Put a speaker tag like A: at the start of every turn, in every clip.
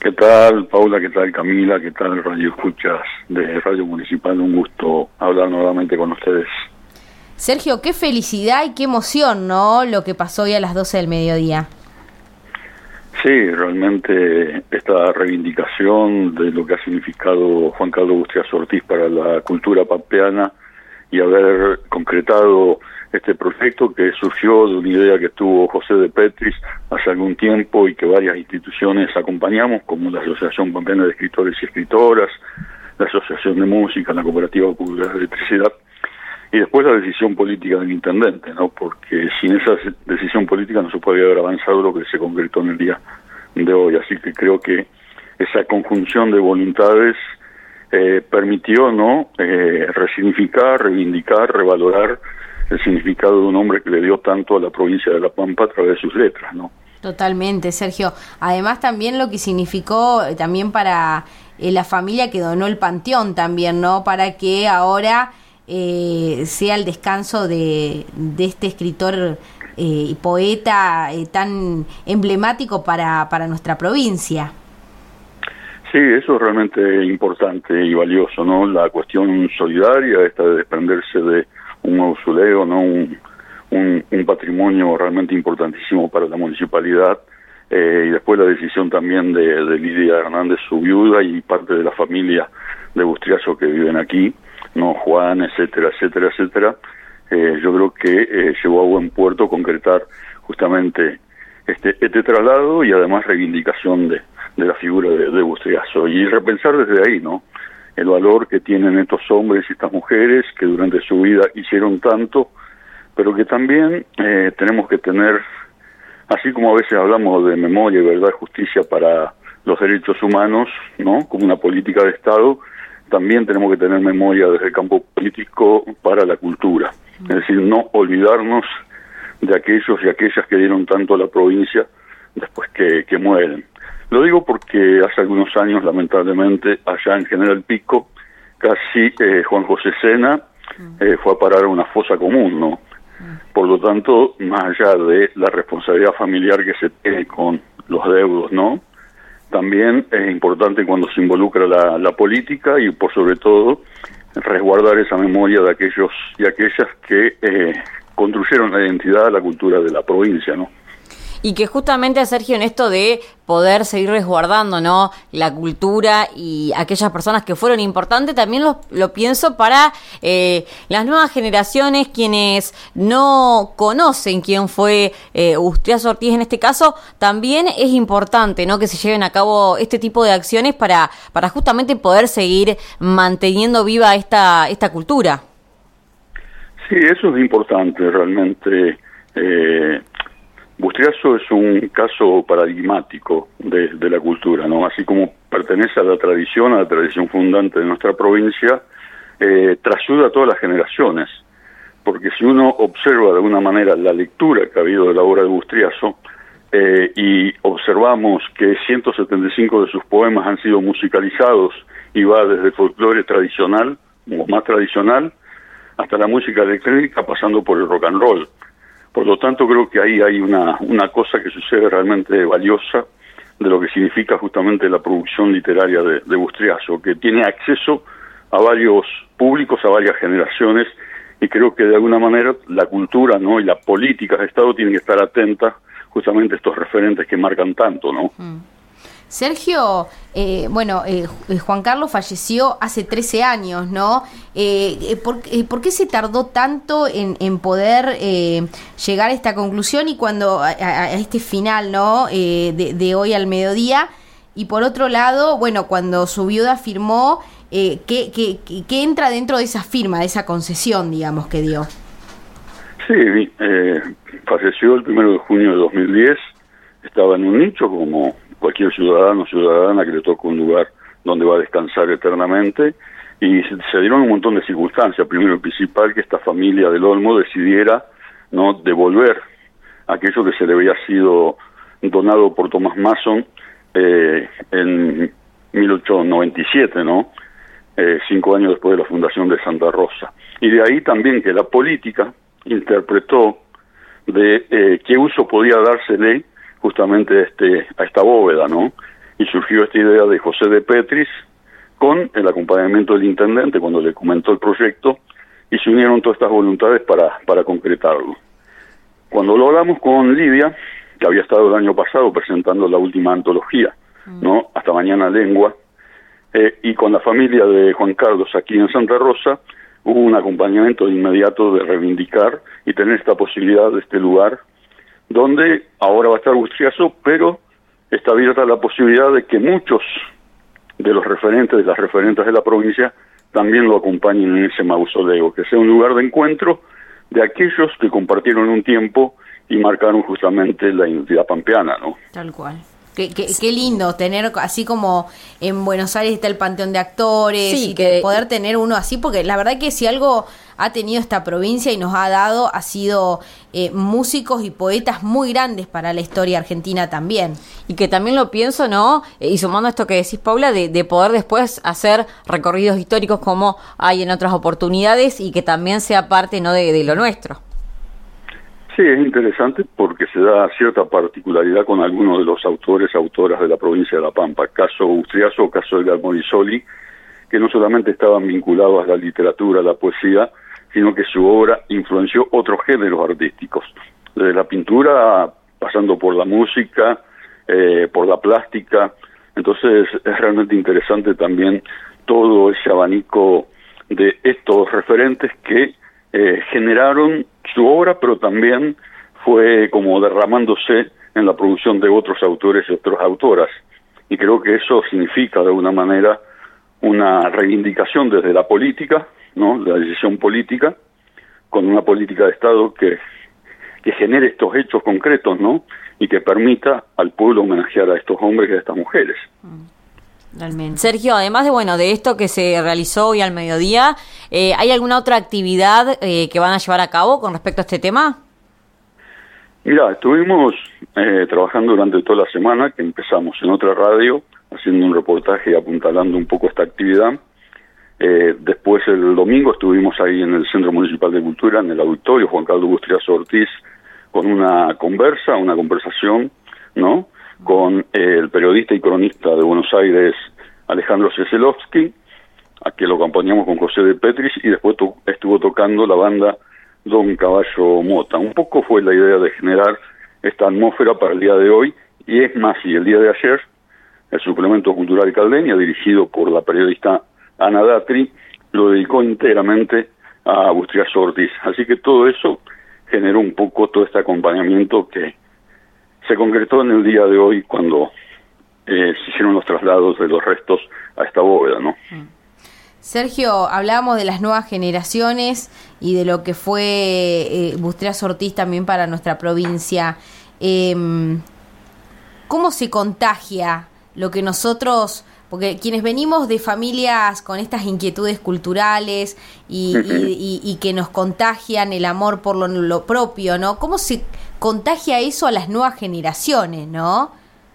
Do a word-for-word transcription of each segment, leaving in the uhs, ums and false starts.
A: ¿Qué tal, Paula? ¿Qué tal, Camila? ¿Qué tal, Radio Escuchas de Radio Municipal? Un gusto hablar nuevamente con ustedes.
B: Sergio, qué felicidad y qué emoción, ¿no? Lo que pasó hoy a las doce del mediodía.
A: Sí, realmente esta reivindicación de lo que ha significado Juan Carlos Bustriazo Ortiz para la cultura pampeana y haber concretado este proyecto que surgió de una idea que tuvo José de Petris hace algún tiempo y que varias instituciones acompañamos, como la Asociación Pampeana de Escritores y Escritoras, la Asociación de Música, la Cooperativa Popular de Electricidad, y después la decisión política del intendente, ¿no? Porque sin esa decisión política no se podría haber avanzado lo que se concretó en el día de hoy. Así que creo que esa conjunción de voluntades eh, permitió, ¿no?, eh, resignificar, reivindicar, revalorar el significado de un hombre que le dio tanto a la provincia de La Pampa a través de sus letras, ¿no?
B: Totalmente, Sergio. Además también lo que significó eh, también para eh, la familia que donó el Panteón también, ¿no? Para que ahora eh, sea el descanso de, de este escritor eh, y poeta eh, tan emblemático para, para nuestra provincia.
A: Sí, eso es realmente importante y valioso, ¿no? La cuestión solidaria, esta de desprenderse de un mausoleo, ¿no? Un, un, un patrimonio realmente importantísimo para la municipalidad, eh, y después la decisión también de, de Lidia Hernández, su viuda, y parte de la familia de Bustriazo que viven aquí, ¿no? Juan, etcétera, etcétera, etcétera. Eh, yo creo que eh, llevó a buen puerto concretar justamente este, este traslado y además reivindicación de, de la figura de, de Bustriazo, y repensar desde ahí, ¿no?, el valor que tienen estos hombres y estas mujeres que durante su vida hicieron tanto, pero que también eh, tenemos que tener, así como a veces hablamos de memoria, verdad y justicia para los derechos humanos, ¿no?, como una política de Estado, también tenemos que tener memoria desde el campo político para la cultura. Es decir, no olvidarnos de aquellos y aquellas que dieron tanto a la provincia después que, que mueren. Lo digo porque hace algunos años, lamentablemente, allá en General Pico, casi eh, Juan José Sena eh, fue a parar a una fosa común, ¿no? Por lo tanto, más allá de la responsabilidad familiar que se tiene con los deudos, ¿no?, también es importante cuando se involucra la, la política y, por sobre todo, resguardar esa memoria de aquellos y aquellas que eh, construyeron la identidad, la cultura de la provincia, ¿no?
C: Y que justamente, Sergio, en esto de poder seguir resguardando, ¿no?, la cultura y aquellas personas que fueron importantes, también lo, lo pienso para eh, las nuevas generaciones, quienes no conocen quién fue eh, Bustriazo Ortiz en este caso. También es importante, ¿no?, que se lleven a cabo este tipo de acciones para, para justamente poder seguir manteniendo viva esta, esta cultura.
A: Sí, eso es importante, realmente. Eh, Bustriazo es un caso paradigmático de, de la cultura, ¿no? Así como pertenece a la tradición, a la tradición fundante de nuestra provincia, eh, trasluda a todas las generaciones, porque si uno observa de alguna manera la lectura que ha habido de la obra de Bustriazo, eh, y observamos que ciento setenta y cinco de sus poemas han sido musicalizados y va desde el folclore tradicional, o más tradicional, hasta la música electrónica, pasando por el rock and roll. Por lo tanto, creo que ahí hay una, una cosa que sucede realmente valiosa de lo que significa justamente la producción literaria de, de Bustriazo, que tiene acceso a varios públicos, a varias generaciones, y creo que de alguna manera la cultura, ¿no?, y la política de Estado tienen que estar atentas justamente a estos referentes que marcan tanto, ¿no?
B: Mm. Sergio, eh, bueno, eh, Juan Carlos falleció hace trece años, ¿no? Eh, ¿por, eh, ¿Por qué se tardó tanto en, en poder eh, llegar a esta conclusión y cuando a, a este final, ¿no?, eh, de, de hoy al mediodía? Y por otro lado, bueno, cuando su viuda firmó, eh, ¿qué, qué, qué entra dentro de esa firma, de esa concesión, digamos, que dio?
A: Sí, eh, falleció el primero de junio de dos mil diez, estaba en un nicho como cualquier ciudadano o ciudadana que le toca un lugar donde va a descansar eternamente, y se, se dieron un montón de circunstancias. Primero y principal, que esta familia del Olmo decidiera, ¿no?, devolver aquello que se le había sido donado por Thomas Mason eh, en mil ochocientos noventa y siete, ¿no?, eh, cinco años después de la fundación de Santa Rosa. Y de ahí también que la política interpretó de eh, qué uso podía dársele justamente a, este, a esta bóveda, ¿no? y surgió esta idea de José de Petris con el acompañamiento del intendente cuando le comentó el proyecto, y se unieron todas estas voluntades para, para concretarlo. Cuando lo hablamos con Lidia, que había estado el año pasado presentando la última antología, mm. ¿no? Hasta Mañana Lengua, eh, y con la familia de Juan Carlos aquí en Santa Rosa, hubo un acompañamiento de inmediato de reivindicar y tener esta posibilidad de este lugar, donde ahora va a estar Bustriaso, pero está abierta la posibilidad de que muchos de los referentes, de las referentes de la provincia, también lo acompañen en ese mausoleo, que sea un lugar de encuentro de aquellos que compartieron un tiempo y marcaron justamente la identidad pampeana, ¿no?
B: Tal cual. Qué, qué, qué lindo tener, así como en Buenos Aires está el Panteón de Actores,
C: sí,
B: y
C: que
B: poder tener uno así, porque la verdad que si algo ha tenido esta provincia y nos ha dado, ha sido eh, músicos y poetas muy grandes para la historia argentina también.
C: Y que también lo pienso, ¿no? Y sumando esto que decís, Paula, de, de poder después hacer recorridos históricos como hay en otras oportunidades y que también sea parte, ¿no?, de, de lo nuestro.
A: Sí, es interesante porque se da cierta particularidad con algunos de los autores, autoras de la provincia de La Pampa, caso Bustriaso, caso Edgar Morisoli, que no solamente estaban vinculados a la literatura, a la poesía, sino que su obra influenció otros géneros artísticos, desde la pintura, pasando por la música, eh, por la plástica. Entonces es realmente interesante también todo ese abanico de estos referentes que eh, generaron su obra, pero también fue como derramándose en la producción de otros autores y otras autoras. Y creo que eso significa de alguna manera una reivindicación desde la política, ¿no?, la decisión política, con una política de Estado que, que genere estos hechos concretos, ¿no?, y que permita al pueblo homenajear a estos hombres y a estas mujeres.
C: Realmente. Sergio, además de bueno de esto que se realizó hoy al mediodía, eh, ¿hay alguna otra actividad eh, que van a llevar a cabo con respecto a este tema?
A: Mira, estuvimos eh, trabajando durante toda la semana, que empezamos en otra radio, haciendo un reportaje y apuntalando un poco esta actividad. Eh, después el domingo estuvimos ahí en el Centro Municipal de Cultura, en el auditorio Juan Carlos Bustriaso Ortiz, con una conversa, una conversación, ¿no?, con eh, el periodista y cronista de Buenos Aires, Alejandro Ceselovsky, a quien lo acompañamos con José de Petris, y después to- estuvo tocando la banda Don Caballo Mota. Un poco fue la idea de generar esta atmósfera para el día de hoy, y es más, y el día de ayer, el suplemento cultural Caldeña, dirigido por la periodista Ana Datri, lo dedicó íntegramente a Bustriaso Ortiz. Así que todo eso generó un poco todo este acompañamiento que se concretó en el día de hoy cuando eh, se hicieron los traslados de los restos a esta bóveda, ¿no?
B: Sergio, hablábamos de las nuevas generaciones y de lo que fue eh, Bustriaso Ortiz también para nuestra provincia. Eh, ¿Cómo se contagia lo que nosotros, porque quienes venimos de familias con estas inquietudes culturales y, uh-huh. y, y, y que nos contagian el amor por lo, lo propio, ¿no? ¿Cómo se contagia eso a las nuevas generaciones, no?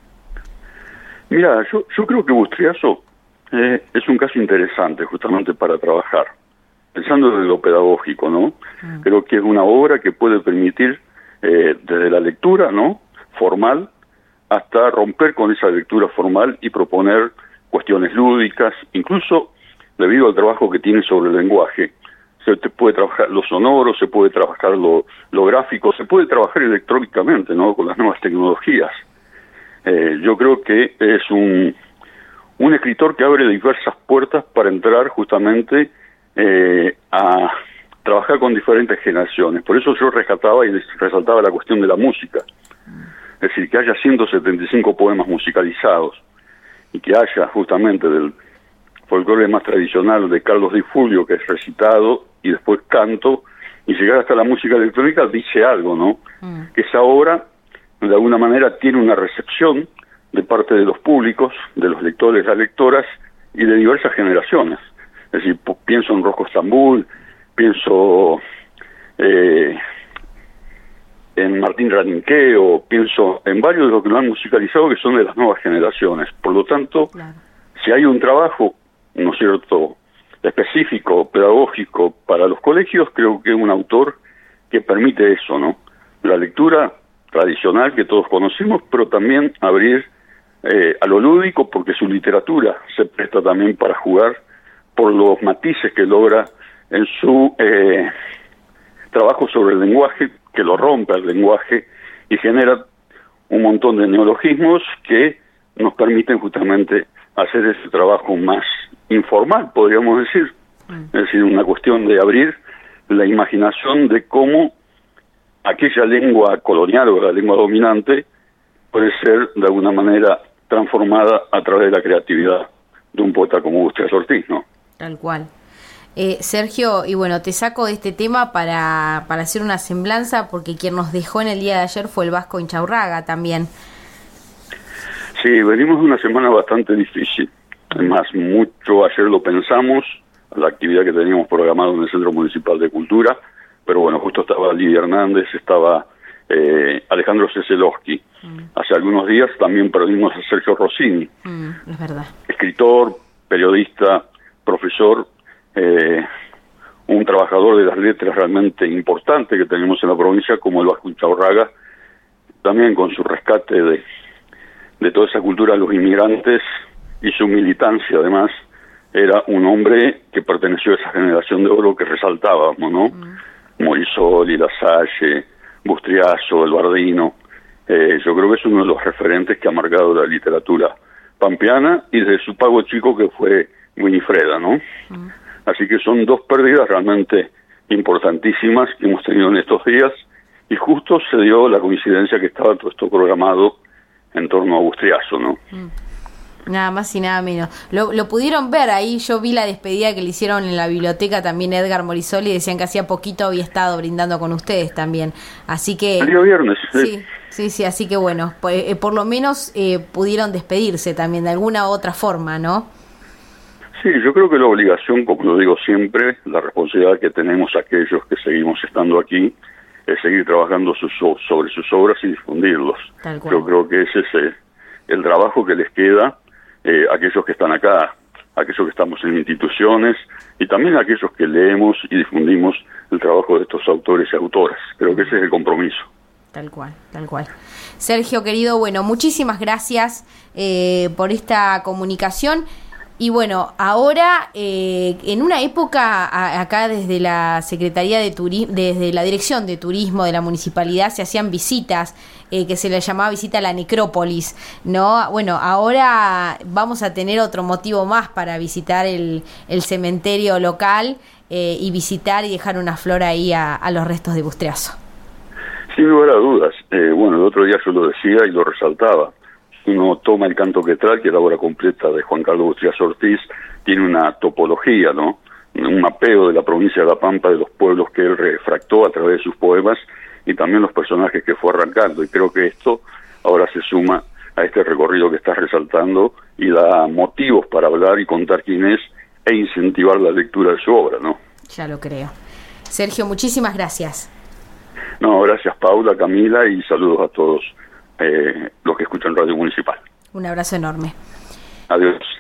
A: Mira, yo, yo creo que Bustriaso eh, es un caso interesante justamente para trabajar, pensando desde lo pedagógico, ¿no? Uh-huh. Creo que es una obra que puede permitir eh, desde la lectura, ¿no?, formal, hasta romper con esa lectura formal y proponer cuestiones lúdicas, incluso debido al trabajo que tiene sobre el lenguaje. Se puede trabajar lo sonoro, se puede trabajar lo, lo gráfico, se puede trabajar electrónicamente, ¿no?, con las nuevas tecnologías. Eh, yo creo que es un, un escritor que abre diversas puertas para entrar justamente eh, a trabajar con diferentes generaciones. Por eso yo rescataba y resaltaba la cuestión de la música. Es decir, que haya ciento setenta y cinco poemas musicalizados y que haya justamente del folclore más tradicional de Carlos Di Fulvio, que es recitado y después canto, y llegar hasta la música electrónica dice algo, ¿no? Mm. Que esa obra, de alguna manera, tiene una recepción de parte de los públicos, de los lectores, las lectoras, y de diversas generaciones. Es decir, pienso en Rosco Estambul, pienso eh, en Martín Rarinqueo, pienso en varios de los que lo han musicalizado que son de las nuevas generaciones. Por lo tanto, claro, si hay un trabajo, ¿no es cierto?, específico, pedagógico para los colegios, creo que es un autor que permite eso, ¿no? La lectura tradicional que todos conocemos, pero también abrir eh, a lo lúdico, porque su literatura se presta también para jugar por los matices que logra en su eh, trabajo sobre el lenguaje, que lo rompe el lenguaje y genera un montón de neologismos que nos permiten justamente hacer ese trabajo más informal, podríamos decir. Mm. Es decir, una cuestión de abrir la imaginación de cómo aquella lengua colonial o la lengua dominante puede ser de alguna manera transformada a través de la creatividad de un poeta como Bustrias Ortiz, ¿no?
B: Tal cual. Eh, Sergio, y bueno, te saco de este tema para, para hacer una semblanza, porque quien nos dejó en el día de ayer fue el Vasco Inchaurraga también.
A: Sí, venimos de una semana bastante difícil. Además, mucho ayer lo pensamos, la actividad que teníamos programada en el Centro Municipal de Cultura, pero bueno, justo estaba Lidia Hernández, estaba eh, Alejandro Ceselowski. Mm. Hace algunos días también perdimos a Sergio Rossini,
B: mm, es verdad.
A: Escritor, periodista, profesor, eh, un trabajador de las letras realmente importante que tenemos en la provincia, como el Vasco Inchaurraga, también con su rescate de, de toda esa cultura de los inmigrantes y su militancia, además, era un hombre que perteneció a esa generación de oro que resaltábamos, ¿no? Mm. Morisoli, Lasalle, Bustriazo, El Bardino. Eh, yo creo que es uno de los referentes que ha marcado la literatura pampeana, y desde su pago chico que fue Winifreda, ¿no? Mm. Así que son dos pérdidas realmente importantísimas que hemos tenido en estos días, y justo se dio la coincidencia que estaba todo esto programado en torno a Bustriazo, ¿no?
B: Mm. Nada más y nada menos. Lo, lo pudieron ver ahí, yo vi la despedida que le hicieron en la biblioteca también Edgar Morisoli, y decían que hacía poquito había estado brindando con ustedes también. Así que...
A: El día viernes.
B: Sí, sí, sí, sí, así que bueno, por, eh, por lo menos eh, pudieron despedirse también de alguna u otra forma, ¿no?
A: Sí, yo creo que la obligación, como lo digo siempre, la responsabilidad que tenemos aquellos que seguimos estando aquí, es seguir trabajando sus, sobre sus obras y difundirlos.
B: Tal cual.
A: Yo creo que ese es el, el trabajo que les queda eh, a aquellos que están acá, a aquellos que estamos en instituciones, y también a aquellos que leemos y difundimos el trabajo de estos autores y autoras. Creo que ese es el compromiso.
B: Tal cual, tal cual. Sergio, querido, bueno, muchísimas gracias eh, por esta comunicación. Y bueno, ahora, eh, en una época, a, acá desde la Secretaría de Turismo, desde la Dirección de Turismo de la Municipalidad, se hacían visitas, eh, que se le llamaba visita a la necrópolis, ¿no? Bueno, ahora vamos a tener otro motivo más para visitar el, el cementerio local eh, y visitar y dejar una flor ahí a, a los restos de Bustriazo.
A: Sin lugar a dudas. Eh, bueno, el otro día yo lo decía y lo resaltaba. Uno toma el Canto Quetral, que es la obra completa de Juan Carlos Bustriazo Ortiz, tiene una topología, ¿no? Un mapeo de la provincia de La Pampa, de los pueblos que él refractó a través de sus poemas, y también los personajes que fue arrancando. Y creo que esto ahora se suma a este recorrido que estás resaltando y da motivos para hablar y contar quién es e incentivar la lectura de su obra, ¿no?
B: Ya lo creo. Sergio, muchísimas gracias.
A: No, gracias Paula, Camila, y saludos a todos eh, los que escuchan Radio Municipal.
B: Un abrazo enorme.
A: Adiós.